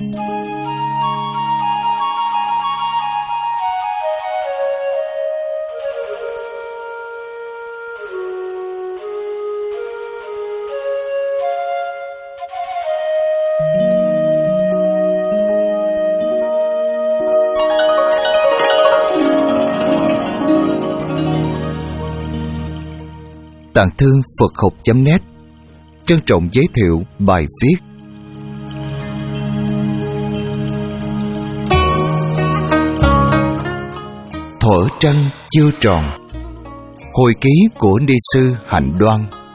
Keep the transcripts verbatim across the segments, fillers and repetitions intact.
Tạng Thư Phật học chấm net trân trọng giới thiệu bài viết Thuở trăng chưa tròn, hồi ký của ni sư Hạnh Đoan.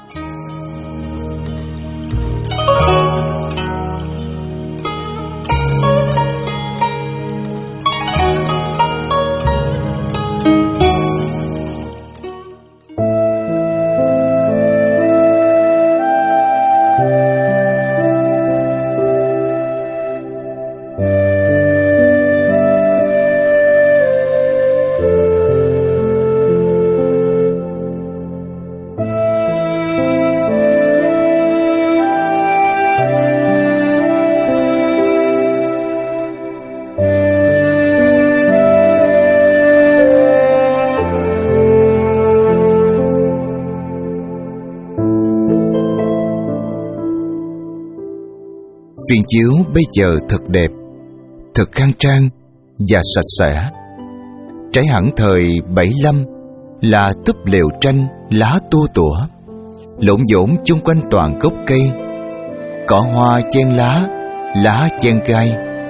Viện chiếu bây giờ thật đẹp, thật khang trang và sạch sẽ. Trái hẳn thời bảy lăm là túp lều tranh lá tua tủa, lộn xộn chung quanh toàn gốc cây, cỏ hoa chen lá, lá chen gai.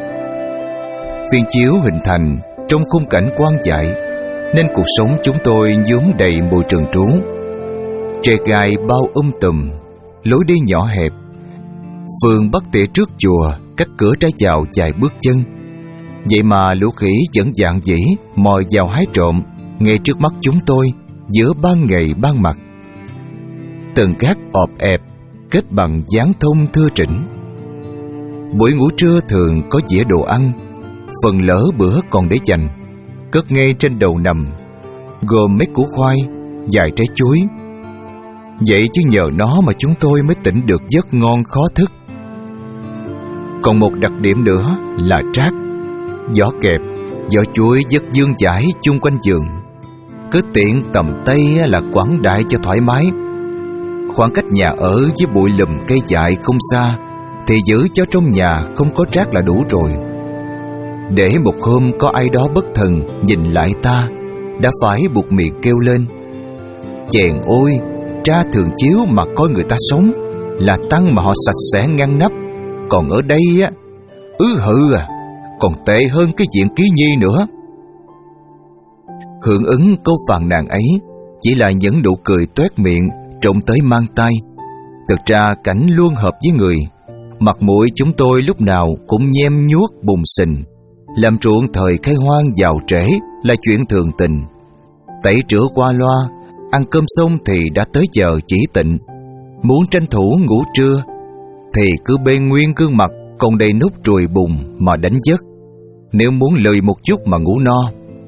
Viện chiếu hình thành trong khung cảnh quan dại, nên cuộc sống chúng tôi nhuốm đầy mùi trần trú. Tre gai bao um tùm, lối đi nhỏ hẹp. Vườn bắt tỉa trước chùa, cách cửa ra vào vài bước chân. Vậy mà lũ khỉ vẫn dạn dĩ mò vào hái trộm ngay trước mắt chúng tôi, giữa ban ngày ban mặt. Tầng cát ọp ẹp, kết bằng dáng thông thưa trĩnh. Buổi ngủ trưa thường có dĩa đồ ăn, phần lỡ bữa còn để dành, cất ngay trên đầu nằm, gồm mấy củ khoai, vài trái chuối. Vậy chứ nhờ nó mà chúng tôi mới tỉnh được giấc ngon khó thức. Còn một đặc điểm nữa là trát, vỏ kẹp, vỏ chuối rất dương dãi chung quanh giường. Cứ tiện tầm tay là quẳng đại cho thoải mái. Khoảng cách nhà ở với bụi lùm cây dại không xa, thì giữ cho trong nhà không có trát là đủ rồi. Để một hôm có ai đó bất thần nhìn lại ta, đã phải buộc miệng kêu lên: chèn ôi, tra thường chiếu mà coi người ta sống là tăng mà họ sạch sẽ ngăn nắp, còn ở đây á, ứ hự à, còn tệ hơn cái chuyện ký nhi nữa. Hưởng ứng câu phàn nàn ấy chỉ là những nụ cười toét miệng trộm tới mang tai. Thực ra cảnh luôn hợp với người. Mặt mũi chúng tôi lúc nào cũng nhem nhuốc bùng xình. Làm ruộng thời khai hoang vào trễ là chuyện thường tình. Tẩy rửa qua loa, ăn cơm xong thì đã tới giờ chỉ tịnh. Muốn tranh thủ ngủ trưa thì cứ bê nguyên gương mặt còn đầy nốt ruồi bùn mà đánh giấc, nếu muốn lười một chút mà ngủ no.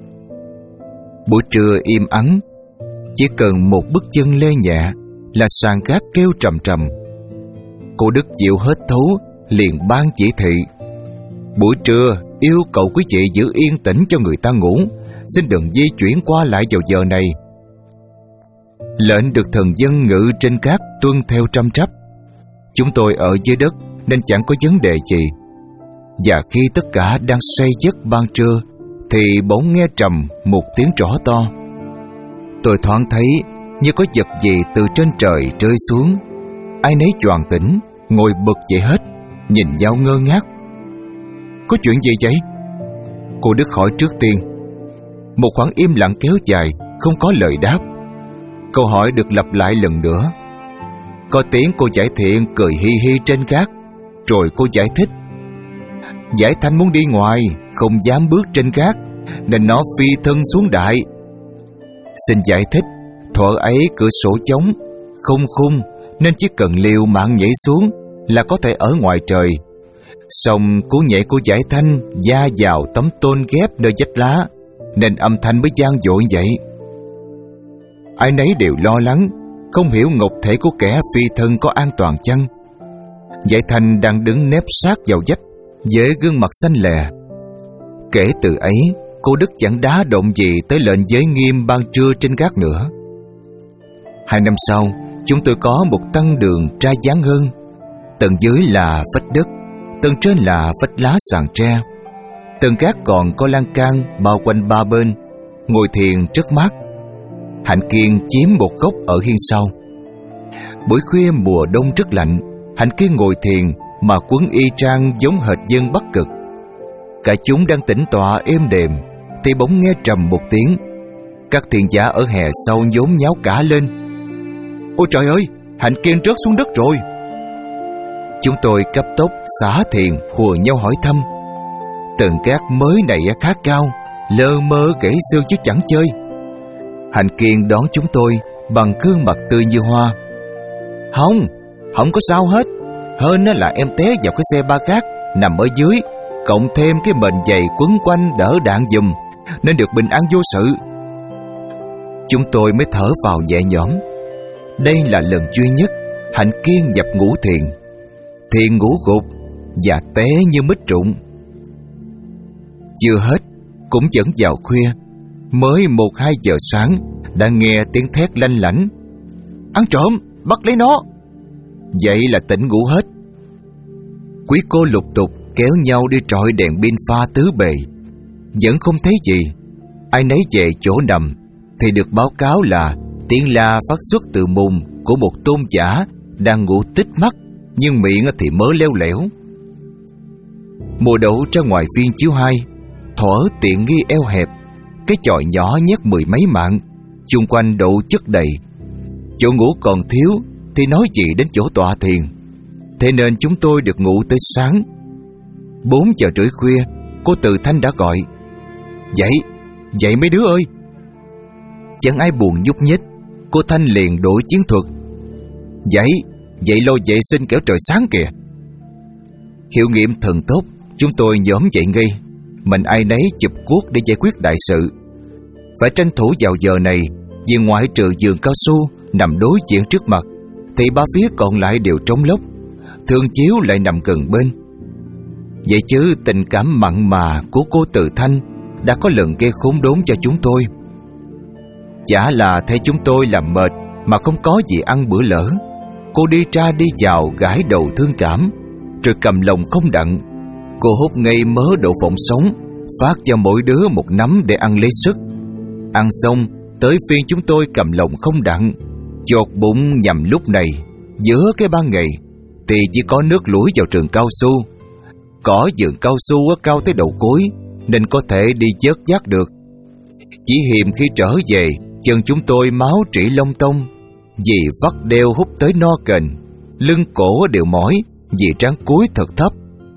Buổi trưa im ắng, chỉ cần một bước chân lê nhẹ là sàn gác kêu trầm trầm. Cô Đức chịu hết thấu, liền ban chỉ thị: buổi trưa yêu cầu quý vị giữ yên tĩnh cho người ta ngủ, xin đừng di chuyển qua lại vào giờ này. Lệnh được thần dân ngự trên cát tuân theo trăm trắp. Chúng tôi ở dưới đất nên chẳng có vấn đề gì. Và khi tất cả đang say giấc ban trưa thì bỗng nghe trầm một tiếng rõ to. Tôi thoáng thấy như có vật gì từ trên trời rơi xuống. Ai nấy choàng tỉnh, ngồi bật dậy hết, nhìn nhau ngơ ngác. Có chuyện gì vậy? Cô Đức hỏi trước tiên. Một khoảng im lặng kéo dài, không có lời đáp. Câu hỏi được lặp lại lần nữa. Có tiếng cô Giải Thiện cười hi hi trên gác. Rồi cô giải thích: Giải Thanh muốn đi ngoài, không dám bước trên gác, nên nó phi thân xuống đại. Xin giải thích, thuở ấy cửa sổ trống, không khung, nên chỉ cần liều mạng nhảy xuống là có thể ở ngoài trời. Xong cú nhảy của Giải Thanh da vào tấm tôn ghép nơi vách lá, nên âm thanh mới vang dội vậy. Ai nấy đều lo lắng, không hiểu ngục thể của kẻ phi thân có an toàn chăng. Giải Thanh đang đứng nép sát vào vách, với gương mặt xanh lè. Kể từ ấy, cô Đức chẳng đá động gì tới lệnh giới nghiêm ban trưa trên gác nữa. Hai năm sau, chúng tôi có một tăng đường trai dáng hơn. Tầng dưới là vách đất, tầng trên là vách lá sàn tre. Tầng gác còn có lan can bao quanh ba bên, ngồi thiền rất mát. Hạnh Kiên chiếm một góc ở hiên sau. Buổi khuya mùa đông rất lạnh, Hạnh Kiên ngồi thiền mà quấn y chang giống hệt dân Bắc Cực. Cả chúng đang tĩnh tọa êm đềm thì bỗng nghe trầm một tiếng. Các thiền giả ở hè sau nhốn nháo cả lên. Ôi trời ơi, Hạnh Kiên rớt xuống đất rồi. Chúng tôi cấp tốc xả thiền hùa nhau hỏi thăm. Tầng gác mới này khá cao, lơ mơ gãy xương chứ chẳng chơi. Hạnh Kiên đón chúng tôi bằng gương mặt tươi như hoa. Không, không có sao hết. Hên là em té vào cái xe ba gác nằm ở dưới, cộng thêm cái mền dày quấn quanh đỡ đạn giùm, nên được bình an vô sự. Chúng tôi mới thở vào nhẹ nhõm. Đây là lần duy nhất Hạnh Kiên nhập ngũ thiền. Thiền ngủ gục và té như mít rụng. Chưa hết, cũng vẫn vào khuya, mới một hai giờ sáng đã nghe tiếng thét lanh lảnh. Ăn trộm, bắt lấy nó. Vậy là tỉnh ngủ hết. Quý cô lục tục kéo nhau đi trọi đèn pin pha tứ bề, vẫn không thấy gì. Ai nấy về chỗ nằm thì được báo cáo là tiếng la phát xuất từ mùng của một tôn giả đang ngủ tít mắt, nhưng miệng thì mớ leo lẻo. Mùa đậu ra ngoài viên chiếu hai, thuở tiện nghi eo hẹp, cái chòi nhỏ nhét mười mấy mạng, chung quanh đậu chất đầy. Chỗ ngủ còn thiếu thì nói gì đến chỗ tọa thiền. Thế nên chúng tôi được ngủ tới sáng. Bốn giờ rưỡi khuya, cô Từ Thanh đã gọi. Dậy, dậy mấy đứa ơi. Chẳng ai buồn nhúc nhích. Cô Thanh liền đổi chiến thuật. Dậy, dậy lo vệ sinh kẻo trời sáng kìa. Hiệu nghiệm thần tốc, chúng tôi nhóm dậy ngay. Mình ai nấy chụp cuốc để giải quyết đại sự. Phải tranh thủ vào giờ này, vì ngoại trừ giường cao su nằm đối diện trước mặt thì ba phía còn lại đều trống lốc. Thương chiếu lại nằm gần bên. Vậy chứ tình cảm mặn mà của cô Từ Thanh đã có lần gây khốn đốn cho chúng tôi. Chả là thấy chúng tôi làm mệt mà không có gì ăn bữa lỡ. Cô đi ra đi vào gãi đầu thương cảm, rồi cầm lồng không đặng. Cô hút ngay mớ đậu phộng sống, phát cho mỗi đứa một nắm để ăn lấy sức. Ăn xong, tới phiên chúng tôi cầm lồng không đặng. Chột bụng nhằm lúc này, giữa cái ban ngày, thì chỉ có nước lũi vào rừng cao su. Cỏ vườn cao su cao tới đầu gối, nên có thể đi vớt vát được. Chỉ hiềm khi trở về, chân chúng tôi máu trĩ lông tông, vì vắt đeo hút tới no kềnh. Lưng cổ đều mỏi, vì trán cúi thật thấp.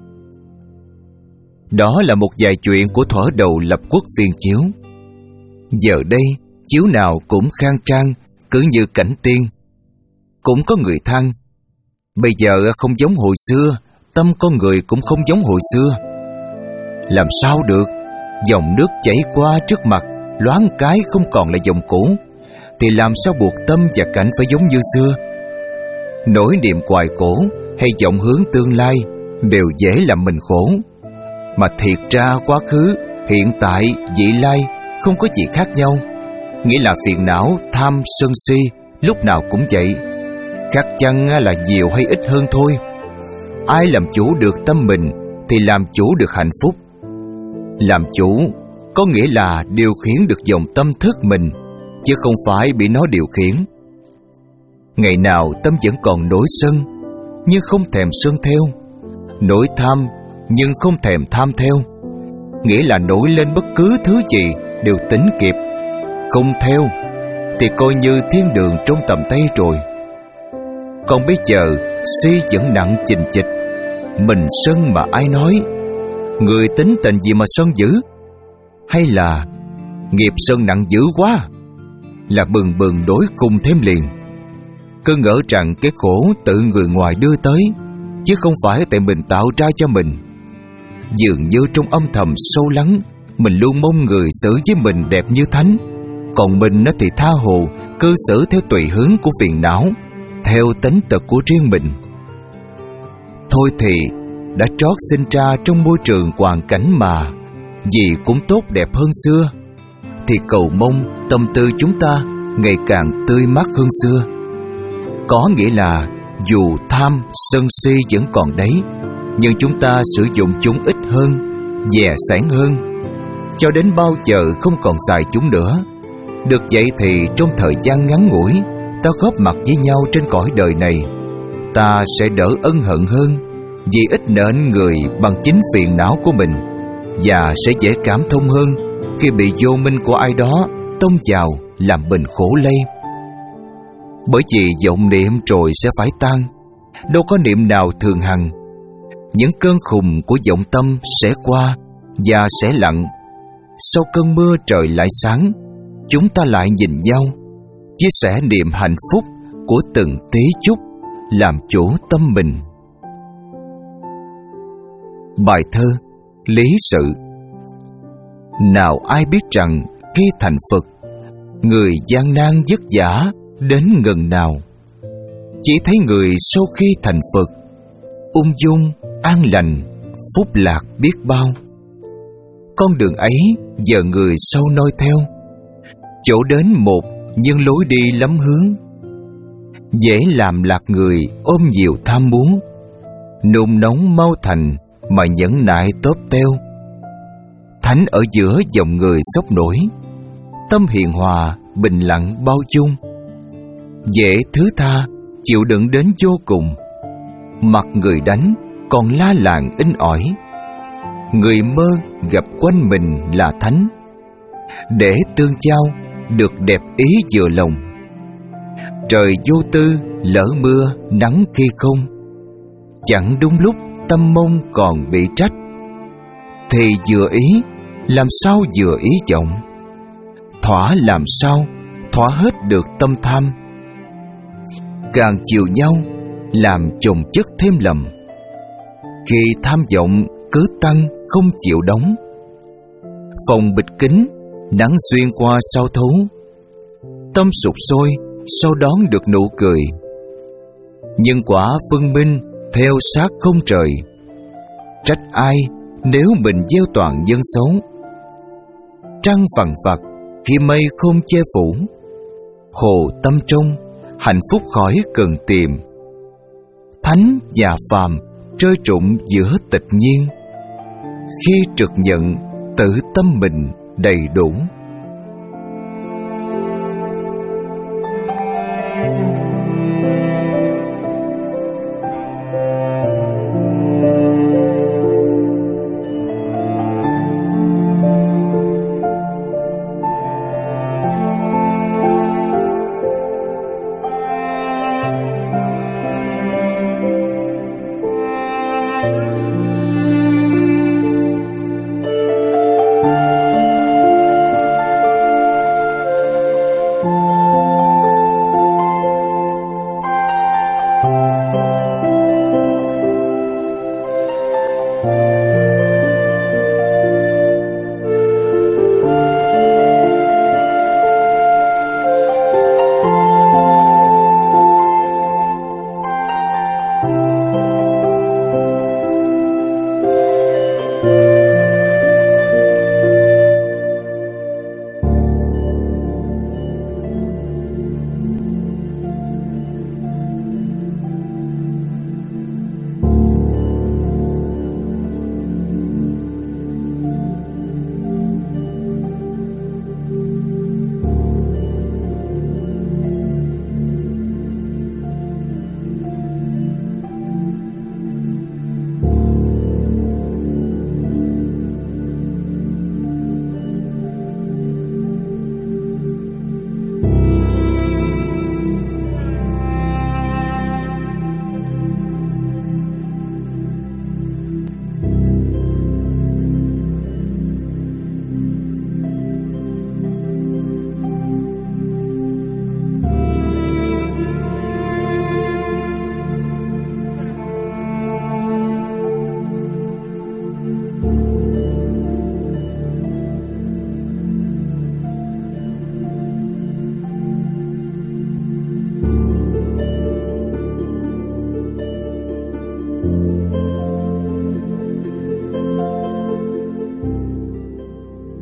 Đó là một vài chuyện của thuở đầu lập quốc viên chiếu. Giờ đây, chiếu nào cũng khang trang, cứ như cảnh tiên. Cũng có người than, bây giờ không giống hồi xưa, tâm con người cũng không giống hồi xưa. Làm sao được, dòng nước chảy qua trước mặt, loáng cái không còn là dòng cũ, thì làm sao buộc tâm và cảnh phải giống như xưa. Nỗi niềm hoài cổ hay vọng hướng tương lai đều dễ làm mình khổ. Mà thiệt ra quá khứ, hiện tại, vị lai không có gì khác nhau. Nghĩa là phiền não, tham, sân si lúc nào cũng vậy. Khác chăng là nhiều hay ít hơn thôi. Ai làm chủ được tâm mình thì làm chủ được hạnh phúc. Làm chủ có nghĩa là điều khiển được dòng tâm thức mình, chứ không phải bị nó điều khiển. Ngày nào tâm vẫn còn nổi sân, nhưng không thèm sân theo. Nổi tham, nhưng không thèm tham theo. Nghĩa là nổi lên bất cứ thứ gì đều tính kịp. Không theo thì coi như thiên đường trong tầm tay rồi. Còn bây giờ si vẫn nặng chình chịch. Mình sân mà ai nói? Người tính tình gì mà sân dữ? Hay là nghiệp sân nặng dữ quá, là bừng bừng đối cùng thêm liền. Cứ ngỡ rằng cái khổ tự người ngoài đưa tới, chứ không phải tại mình tạo ra cho mình. Dường như trong âm thầm sâu lắng, mình luôn mong người xử với mình đẹp như thánh, còn mình thì tha hồ cư xử theo tùy hướng của phiền não, theo tính tật của riêng mình. Thôi thì đã trót sinh ra trong môi trường hoàn cảnh mà gì cũng tốt đẹp hơn xưa, thì cầu mong tâm tư chúng ta ngày càng tươi mát hơn xưa. Có nghĩa là dù tham, sân si vẫn còn đấy, nhưng chúng ta sử dụng chúng ít hơn, dè sẻn hơn, cho đến bao giờ không còn xài chúng nữa. Được vậy thì trong thời gian ngắn ngủi ta góp mặt với nhau trên cõi đời này, ta sẽ đỡ ân hận hơn, vì ít nện người bằng chính phiền não của mình, và sẽ dễ cảm thông hơn khi bị vô minh của ai đó tông vào làm mình khổ lây. Bởi vì vọng niệm rồi sẽ phải tan, đâu có niệm nào thường hằng. Những cơn khùng của vọng tâm sẽ qua và sẽ lặng. Sau cơn mưa trời lại sáng, chúng ta lại nhìn nhau, chia sẻ niềm hạnh phúc của từng tí chút, làm chủ tâm mình. Bài thơ Lý Sự. Nào ai biết rằng khi thành Phật, người gian nan vất vả đến ngần nào. Chỉ thấy người sau khi thành Phật, ung dung, an lành, phúc lạc biết bao. Con đường ấy giờ người sau noi theo, chỗ đến một nhưng lối đi lắm hướng. Dễ làm lạc người ôm nhiều tham muốn, nung nóng mau thành mà nhẫn nại tóp teo. Thánh ở giữa dòng người sốc nổi, tâm hiền hòa, bình lặng bao dung. Dễ thứ tha, chịu đựng đến vô cùng. Mặt người đánh còn la làng in ỏi. Người mơ gặp quanh mình là thánh, để tương giao được đẹp ý vừa lòng. Trời vô tư lỡ mưa nắng khi không, chẳng đúng lúc tâm mong còn bị trách. Thì vừa ý làm sao vừa ý vọng, thỏa làm sao thỏa hết được tâm tham. Càng chiều nhau làm chồng chất thêm lầm, khi tham vọng cứ tăng không chịu đóng. Phòng bịch kín nắng xuyên qua sao thấu, tâm sụp sôi sao đón được nụ cười. Nhưng quả phân minh theo sát không trời, trách ai nếu mình gieo toàn nhân xấu. Trăng phằn phật khi mây không che phủ, hồ tâm trong hạnh phúc khỏi cần tìm. Thánh và phàm trơi trụng giữa tịch nhiên, khi trực nhận tự tâm mình đầy đủ.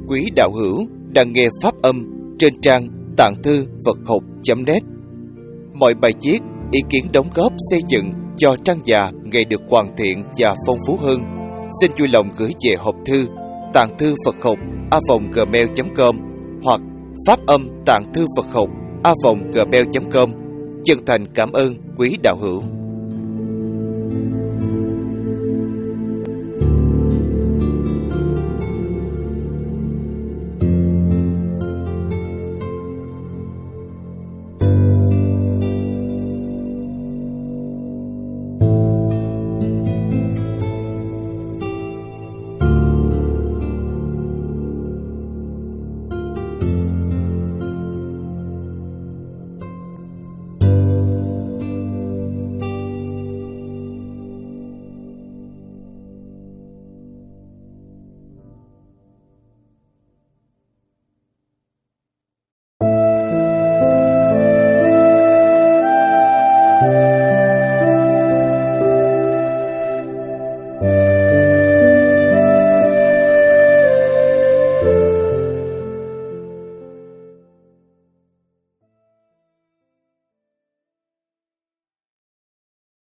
quý đạo hữu đang nghe pháp âm trên trang tạng thư Phật học chấm net. Mọi bài viết, ý kiến đóng góp xây dựng cho trang già ngày được hoàn thiện và phong phú hơn, xin vui lòng gửi về hộp thư tạng thư Phật học a vòng gmail chấm com hoặc pháp âm tạng thư Phật học a vòng gmail chấm com. Chân thành cảm ơn quý đạo hữu.